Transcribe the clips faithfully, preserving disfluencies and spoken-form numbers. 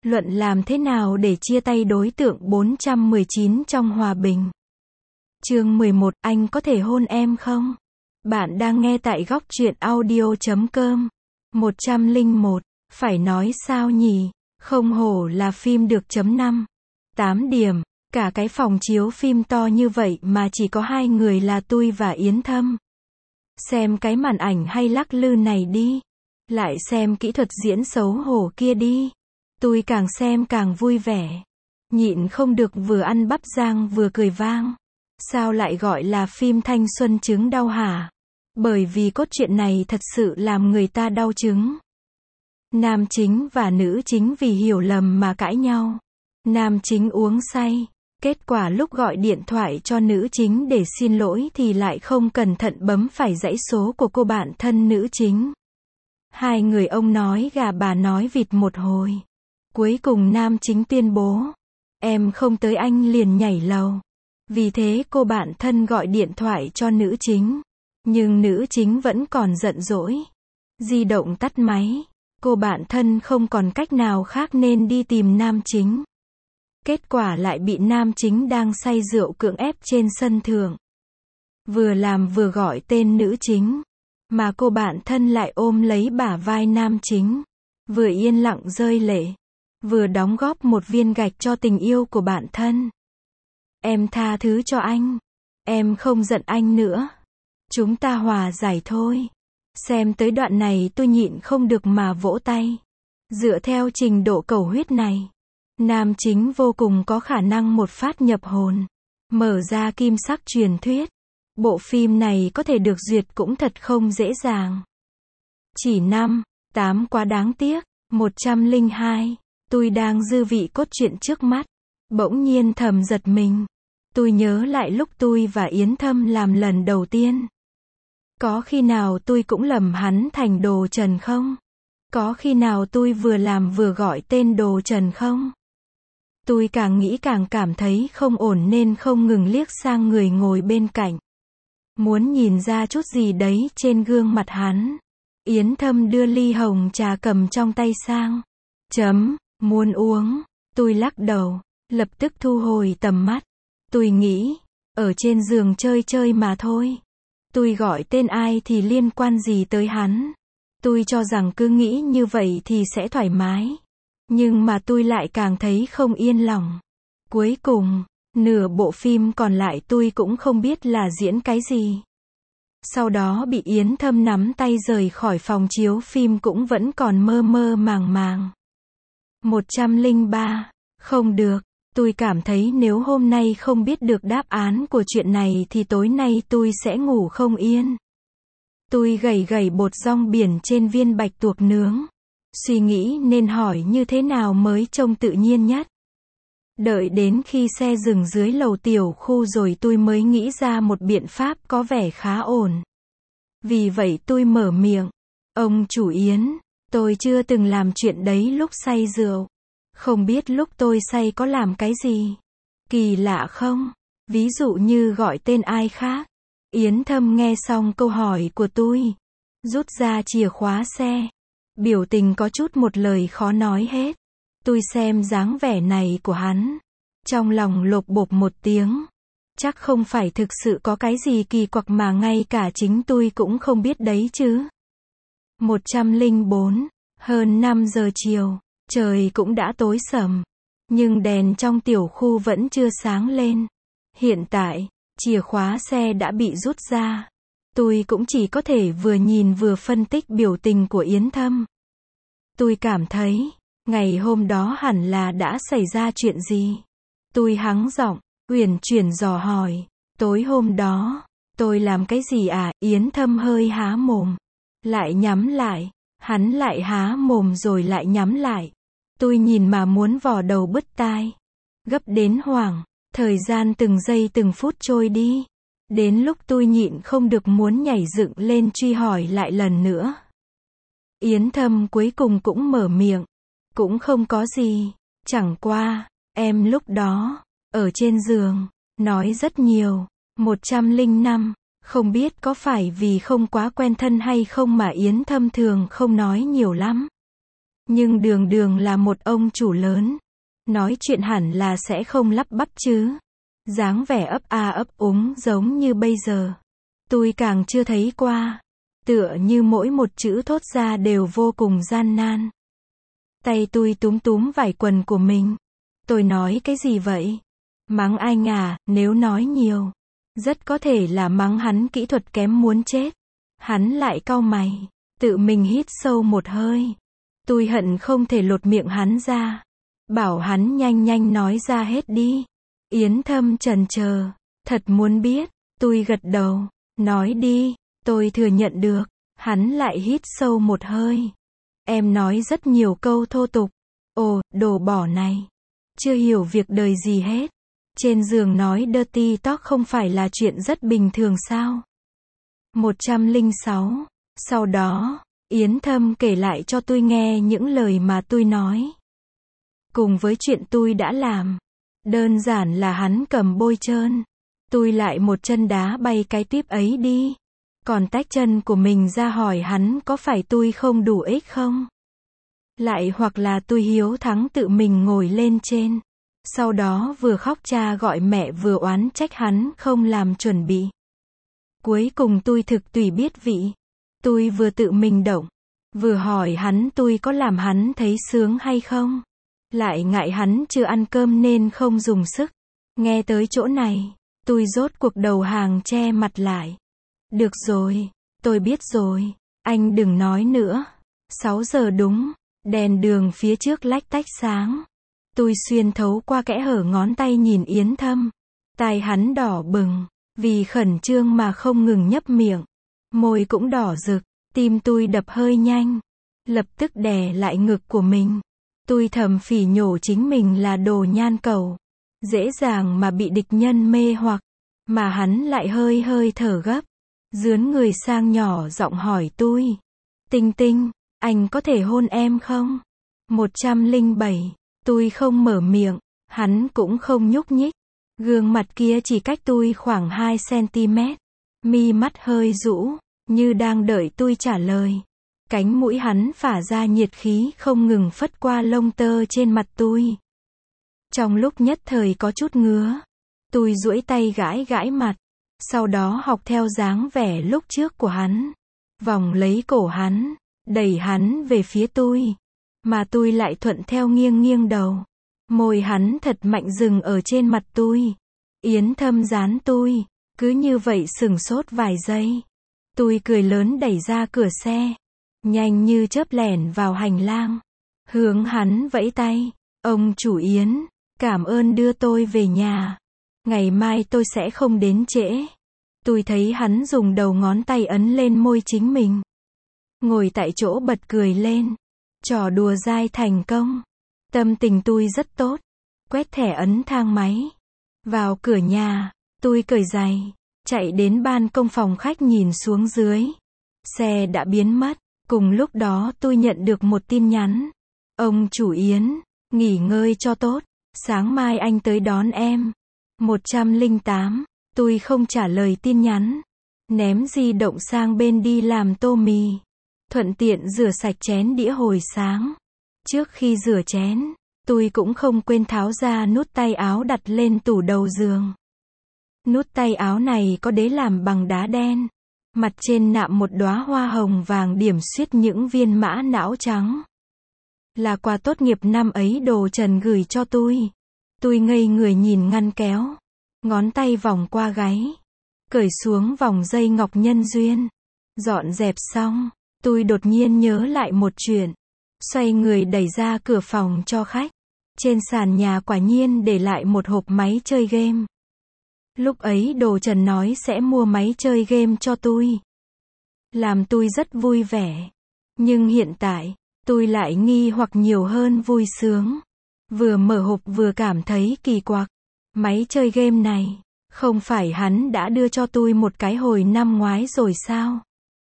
Luận làm thế nào để chia tay đối tượng bốn trăm mười chín trong hòa bình. Chương mười một, anh có thể hôn em không? Bạn đang nghe tại góc truyện audio chấm com. một trăm lẻ một, phải nói sao nhỉ? Không hổ là phim được chấm năm. tám điểm. Cả cái phòng chiếu phim to như vậy mà chỉ có hai người là tôi và Yến Thâm. Xem cái màn ảnh hay lắc lư này đi. Lại xem kỹ thuật diễn xấu hổ kia đi. Tôi càng xem càng vui vẻ. Nhịn không được vừa ăn bắp rang vừa cười vang. Sao lại gọi là phim thanh xuân chứng đau hả? Bởi vì cốt truyện này thật sự làm người ta đau chứng. Nam chính và nữ chính vì hiểu lầm mà cãi nhau. Nam chính uống say. Kết quả lúc gọi điện thoại cho nữ chính để xin lỗi thì lại không cẩn thận bấm phải dãy số của cô bạn thân nữ chính. Hai người ông nói gà bà nói vịt một hồi. Cuối cùng nam chính tuyên bố, em không tới anh liền nhảy lầu. Vì thế cô bạn thân gọi điện thoại cho nữ chính. Nhưng nữ chính vẫn còn giận dỗi. Di động tắt máy. Cô bạn thân không còn cách nào khác nên đi tìm nam chính. Kết quả lại bị nam chính đang say rượu cưỡng ép trên sân thượng. Vừa làm vừa gọi tên nữ chính. Mà cô bạn thân lại ôm lấy bả vai nam chính. Vừa yên lặng rơi lệ. Vừa đóng góp một viên gạch cho tình yêu của bạn thân. Em tha thứ cho anh. Em không giận anh nữa. Chúng ta hòa giải thôi. Xem tới đoạn này tôi nhịn không được mà vỗ tay. Dựa theo trình độ cầu huyết này, nam chính vô cùng có khả năng một phát nhập hồn. Mở ra kim sắc truyền thuyết. Bộ phim này có thể được duyệt cũng thật không dễ dàng. Chỉ năm, tám quá đáng tiếc. một trăm lẻ hai. Tôi đang dư vị cốt truyện trước mắt. Bỗng nhiên thầm giật mình. Tôi nhớ lại lúc tôi và Yến Thâm làm lần đầu tiên. Có khi nào tôi cũng lầm hắn thành Đồ Trần không? Có khi nào tôi vừa làm vừa gọi tên Đồ Trần không? Tôi càng nghĩ càng cảm thấy không ổn nên không ngừng liếc sang người ngồi bên cạnh. Muốn nhìn ra chút gì đấy trên gương mặt hắn. Yến Thâm đưa ly hồng trà cầm trong tay sang. Chấm, muốn uống. Tôi lắc đầu, lập tức thu hồi tầm mắt. Tôi nghĩ, ở trên giường chơi chơi mà thôi. Tôi gọi tên ai thì liên quan gì tới hắn. Tôi cho rằng cứ nghĩ như vậy thì sẽ thoải mái. Nhưng mà tôi lại càng thấy không yên lòng. Cuối cùng, nửa bộ phim còn lại tôi cũng không biết là diễn cái gì. Sau đó bị Yến Thâm nắm tay rời khỏi phòng chiếu phim cũng vẫn còn mơ mơ màng màng. một trăm lẻ ba. Không được. Tôi cảm thấy nếu hôm nay không biết được đáp án của chuyện này thì tối nay tôi sẽ ngủ không yên. Tôi gẩy gẩy bột rong biển trên viên bạch tuộc nướng. Suy nghĩ nên hỏi như thế nào mới trông tự nhiên nhất. Đợi đến khi xe dừng dưới lầu tiểu khu rồi tôi mới nghĩ ra một biện pháp có vẻ khá ổn. Vì vậy tôi mở miệng. Ông chủ Yến, tôi chưa từng làm chuyện đấy lúc say rượu. Không biết lúc tôi say có làm cái gì. Kỳ lạ không? Ví dụ như gọi tên ai khác. Yến Thâm nghe xong câu hỏi của tôi. Rút ra chìa khóa xe. Biểu tình có chút một lời khó nói hết. Tôi xem dáng vẻ này của hắn. Trong lòng lột bột một tiếng. Chắc không phải thực sự có cái gì kỳ quặc mà ngay cả chính tôi cũng không biết đấy chứ. một trăm lẻ bốn. Hơn năm giờ chiều. Trời cũng đã tối sầm. Nhưng đèn trong tiểu khu vẫn chưa sáng lên. Hiện tại, chìa khóa xe đã bị rút ra. Tôi cũng chỉ có thể vừa nhìn vừa phân tích biểu tình của Yến Thâm. Tôi cảm thấy, ngày hôm đó hẳn là đã xảy ra chuyện gì. Tôi hắng giọng, uyển chuyển dò hỏi. Tối hôm đó, tôi làm cái gì à? Yến Thâm hơi há mồm. Lại nhắm lại. Hắn lại há mồm rồi lại nhắm lại. Tôi nhìn mà muốn vò đầu bứt tai. Gấp đến hoảng. Thời gian từng giây từng phút trôi đi. Đến lúc tôi nhịn không được muốn nhảy dựng lên truy hỏi lại lần nữa. Yến Thâm cuối cùng cũng mở miệng. Cũng không có gì. Chẳng qua, em lúc đó, ở trên giường, nói rất nhiều. một trăm lẻ năm. Không biết có phải vì không quá quen thân hay không mà Yến Thâm thường không nói nhiều lắm. Nhưng đường đường là một ông chủ lớn. Nói chuyện hẳn là sẽ không lắp bắp chứ. Dáng vẻ ấp a ấp úng giống như bây giờ. Tôi càng chưa thấy qua. Tựa như mỗi một chữ thốt ra đều vô cùng gian nan. Tay tôi túm túm vải quần của mình. Tôi nói cái gì vậy? Mắng anh à, nếu nói nhiều. Rất có thể là mắng hắn kỹ thuật kém muốn chết. Hắn lại cau mày. Tự mình hít sâu một hơi. Tôi hận không thể lột miệng hắn ra. Bảo hắn nhanh nhanh nói ra hết đi. Yến Thâm chần chờ. Thật muốn biết. Tôi gật đầu. Nói đi. Tôi thừa nhận được. Hắn lại hít sâu một hơi. Em nói rất nhiều câu thô tục. Ồ, đồ bỏ này. Chưa hiểu việc đời gì hết. Trên giường nói dirty talk không phải là chuyện rất bình thường sao? một trăm lẻ sáu. Sau đó, Yến Thâm kể lại cho tôi nghe những lời mà tôi nói. Cùng với chuyện tôi đã làm. Đơn giản là hắn cầm bôi trơn. Tôi lại một chân đá bay cái tiếp ấy đi. Còn tách chân của mình ra hỏi hắn có phải tôi không đủ ích không? Lại hoặc là tôi hiếu thắng tự mình ngồi lên trên. Sau đó vừa khóc cha gọi mẹ vừa oán trách hắn không làm chuẩn bị. Cuối cùng tôi thực tùy biết vị. Tôi vừa tự mình động. Vừa hỏi hắn tôi có làm hắn thấy sướng hay không. Lại ngại hắn chưa ăn cơm nên không dùng sức. Nghe tới chỗ này, tôi rốt cuộc đầu hàng che mặt lại. Được rồi, tôi biết rồi. Anh đừng nói nữa. sáu giờ đúng. Đèn đường phía trước lách tách sáng. Tôi xuyên thấu qua kẽ hở ngón tay nhìn Yến Thâm. Tai hắn đỏ bừng. Vì khẩn trương mà không ngừng nhấp miệng. Môi cũng đỏ rực. Tim tôi đập hơi nhanh. Lập tức đè lại ngực của mình. Tôi thầm phỉ nhổ chính mình là đồ nhan cầu. Dễ dàng mà bị địch nhân mê hoặc. Mà hắn lại hơi hơi thở gấp. Dướn người sang nhỏ giọng hỏi tôi. Tinh Tinh, anh có thể hôn em không? một trăm lẻ bảy. Tôi không mở miệng. Hắn cũng không nhúc nhích. Gương mặt kia chỉ cách tôi khoảng hai xăng-ti-mét. Mi mắt hơi rũ. Như đang đợi tôi trả lời. Cánh mũi hắn phả ra nhiệt khí không ngừng phất qua lông tơ trên mặt tôi. Trong lúc nhất thời có chút ngứa. Tôi duỗi tay gãi gãi mặt. Sau đó học theo dáng vẻ lúc trước của hắn. Vòng lấy cổ hắn. Đẩy hắn về phía tôi. Mà tôi lại thuận theo nghiêng nghiêng đầu. Môi hắn thật mạnh dừng ở trên mặt tôi. Yến Thâm dán tôi. Cứ như vậy sửng sốt vài giây. Tôi cười lớn đẩy ra cửa xe. Nhanh như chớp lẻn vào hành lang. Hướng hắn vẫy tay. Ông chủ Yến, cảm ơn đưa tôi về nhà. Ngày mai tôi sẽ không đến trễ. Tôi thấy hắn dùng đầu ngón tay ấn lên môi chính mình. Ngồi tại chỗ bật cười lên. Trò đùa dai thành công. Tâm tình tôi rất tốt. Quét thẻ ấn thang máy. Vào cửa nhà, tôi cởi giày. Chạy đến ban công phòng khách nhìn xuống dưới. Xe đã biến mất. Cùng lúc đó tôi nhận được một tin nhắn. Ông chủ Yến, nghỉ ngơi cho tốt. Sáng mai anh tới đón em. một trăm lẻ tám. Tôi không trả lời tin nhắn. Ném di động sang bên đi làm tô mì. Thuận tiện rửa sạch chén đĩa hồi sáng. Trước khi rửa chén, tôi cũng không quên tháo ra nút tay áo đặt lên tủ đầu giường. Nút tay áo này có đế làm bằng đá đen. Mặt trên nạm một đóa hoa hồng vàng điểm xuyết những viên mã não trắng. Là quà tốt nghiệp năm ấy Đồ Trần gửi cho tôi. Tôi ngây người nhìn ngăn kéo. Ngón tay vòng qua gáy. Cởi xuống vòng dây ngọc nhân duyên. Dọn dẹp xong. Tôi đột nhiên nhớ lại một chuyện. Xoay người đẩy ra cửa phòng cho khách. Trên sàn nhà quả nhiên để lại một hộp máy chơi game. Lúc ấy Đồ Trần nói sẽ mua máy chơi game cho tôi. Làm tôi rất vui vẻ. Nhưng hiện tại, tôi lại nghi hoặc nhiều hơn vui sướng. Vừa mở hộp vừa cảm thấy kỳ quặc. Máy chơi game này, không phải hắn đã đưa cho tôi một cái hồi năm ngoái rồi sao?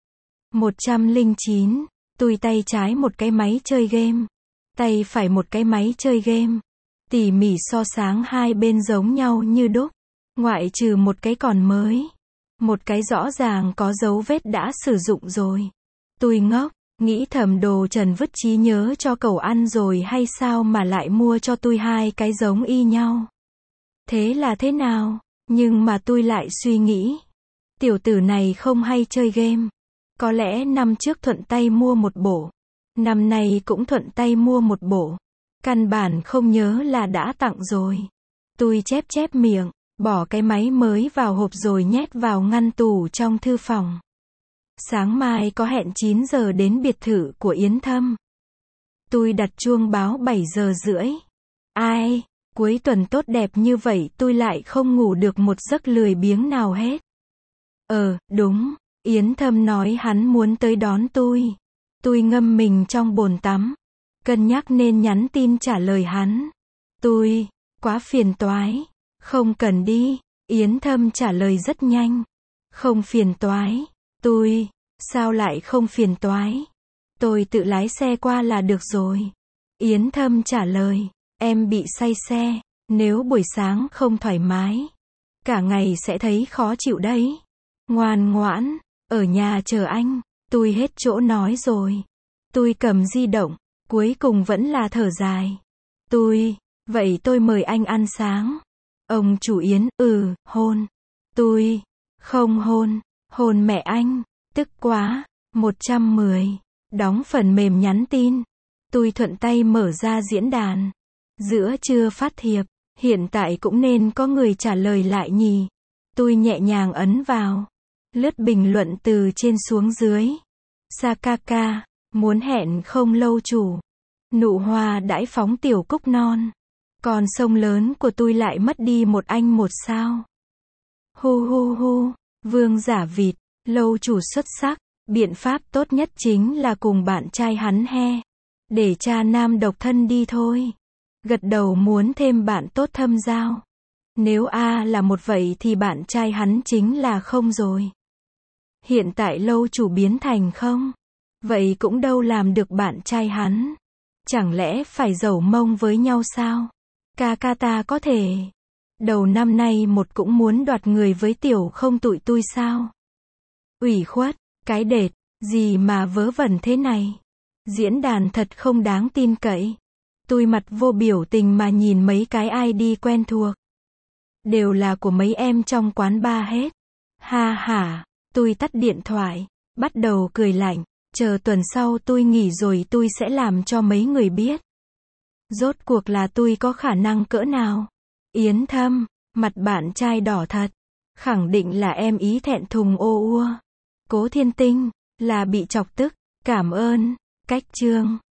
một trăm lẻ chín. Tôi tay trái một cái máy chơi game. Tay phải một cái máy chơi game. Tỉ mỉ so sánh hai bên giống nhau như đúc. Ngoại trừ một cái còn mới. Một cái rõ ràng có dấu vết đã sử dụng rồi. Tôi ngốc, Nghĩ thầm đồ Trần vứt trí nhớ cho cậu ăn rồi hay sao mà lại mua cho tôi hai cái giống y nhau. Thế là thế nào? Nhưng mà tôi lại suy nghĩ. Tiểu tử này không hay chơi game. Có lẽ năm trước thuận tay mua một bộ. Năm nay cũng thuận tay mua một bộ. Căn bản không nhớ là đã tặng rồi. Tôi chép chép miệng, bỏ cái máy mới vào hộp rồi nhét vào ngăn tủ trong thư phòng. Sáng mai có hẹn chín giờ đến biệt thự của Yến Thâm. Tôi đặt chuông báo bảy giờ rưỡi. Ai, cuối tuần tốt đẹp như vậy tôi lại không ngủ được một giấc lười biếng nào hết. Ờ, đúng, Yến Thâm nói hắn muốn tới đón tôi. Tôi ngâm mình trong bồn tắm. Cân nhắc nên nhắn tin trả lời hắn. Tôi, quá phiền toái. Không cần đi. Yến Thâm trả lời rất nhanh. Không phiền toái. Tôi, sao lại không phiền toái? Tôi tự lái xe qua là được rồi. Yến Thâm trả lời, em bị say xe, nếu buổi sáng không thoải mái, cả ngày sẽ thấy khó chịu đấy. Ngoan ngoãn, ở nhà chờ anh, tôi hết chỗ nói rồi. Tôi cầm di động, cuối cùng vẫn là thở dài. Tôi, vậy tôi mời anh ăn sáng. Ông chủ Yến, ừ, hôn. Tôi, không hôn, hôn mẹ anh. Tức quá. một trăm mười. Đóng phần mềm nhắn tin. Tôi thuận tay mở ra diễn đàn. Giữa trưa phát thiệp. Hiện tại cũng nên có người trả lời lại nhỉ. Tôi nhẹ nhàng ấn vào. Lướt bình luận từ trên xuống dưới. Sakaka. Muốn hẹn không lâu chủ. Nụ hoa đãi phóng tiểu cúc non. Còn sông lớn của tôi lại mất đi một anh một sao. Hu hu hu. Vương giả vịt. Lâu chủ xuất sắc. Biện pháp tốt nhất chính là cùng bạn trai hắn he. Để cha nam độc thân đi thôi. Gật đầu muốn thêm bạn tốt thâm giao. Nếu A là một vậy thì bạn trai hắn chính là không rồi. Hiện tại lâu chủ biến thành không. Vậy cũng đâu làm được bạn trai hắn. Chẳng lẽ phải dẩu mông với nhau sao? Ca ca ta có thể. Đầu năm nay một cũng muốn đoạt người với tiểu không tụi tui sao? Ủy khuất, cái đệt, gì mà vớ vẩn thế này? Diễn đàn thật không đáng tin cậy. Tôi mặt vô biểu tình mà nhìn mấy cái i đê quen thuộc. Đều là của mấy em trong quán bar hết. Ha ha, tôi tắt điện thoại, bắt đầu cười lạnh, chờ tuần sau tôi nghỉ rồi tôi sẽ làm cho mấy người biết. Rốt cuộc là tôi có khả năng cỡ nào? Yến Thâm, mặt bạn trai đỏ thật. Khẳng định là em ý thẹn thùng ô ua. Cố Thiên Tinh, là bị chọc tức. Cảm ơn. Cách chương.